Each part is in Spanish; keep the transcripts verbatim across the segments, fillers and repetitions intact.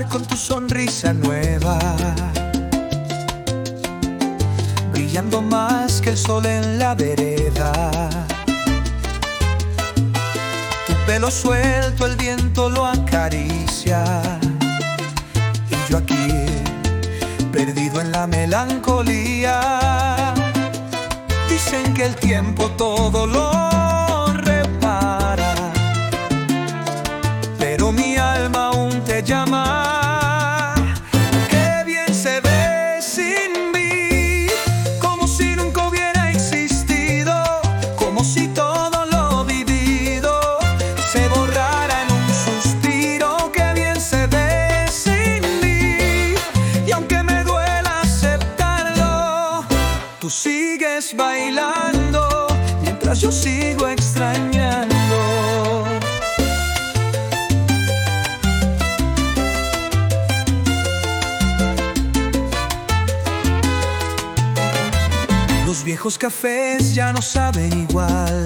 con tu sonrisa nueva, brillando más que el sol en la vereda. Tu pelo suelto el viento lo acaricia, y yo aquí, perdido en la melancolía. Dicen que el tiempo todo lo repara, pero mi alma aún te llama. Qué bien se ve sin mí, como si nunca hubiera existido, como si todo lo vivido se borrara en un suspiro. Qué bien se ve sin mí, y aunque me duela aceptarlo, tú sigues bailando mientras yo sigo extrañando. Los viejos cafés ya no saben igual,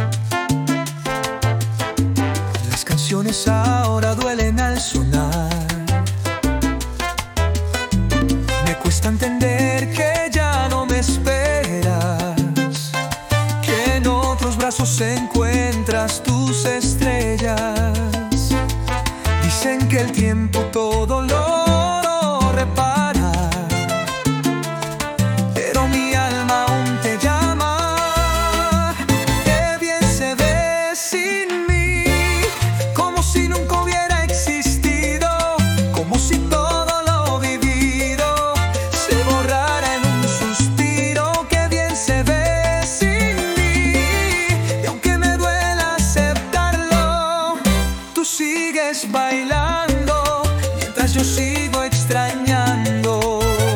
las canciones ahora duelen al sonar. Me cuesta entender que ya no me esperas, que en otros brazos encuentras tus estrellas. Dicen que el tiempo todo lo repara, pero mi alma aún te llama. Qué bien se ve sin mí, como si nunca hubiera existido, como si todo lo vivido se borrara en un suspiro. Qué bien se ve sin mí, y aunque me duela aceptarlo, tú sigues bailando mientras yo sigo extrañando.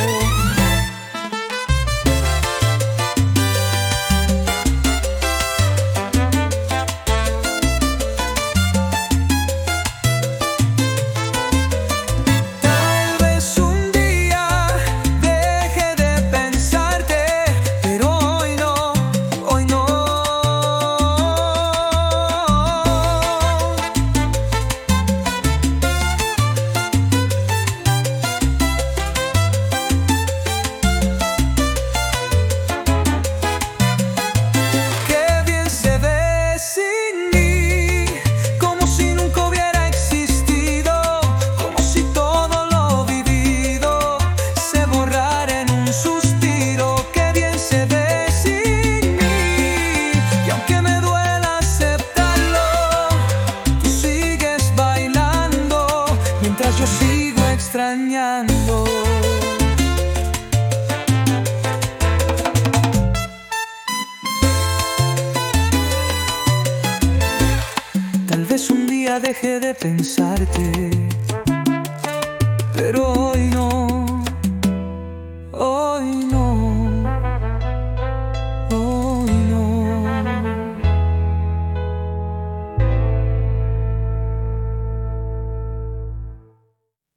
Yo sigo extrañando. Tal vez un día deje de pensarte, pero hoy no, hoy no.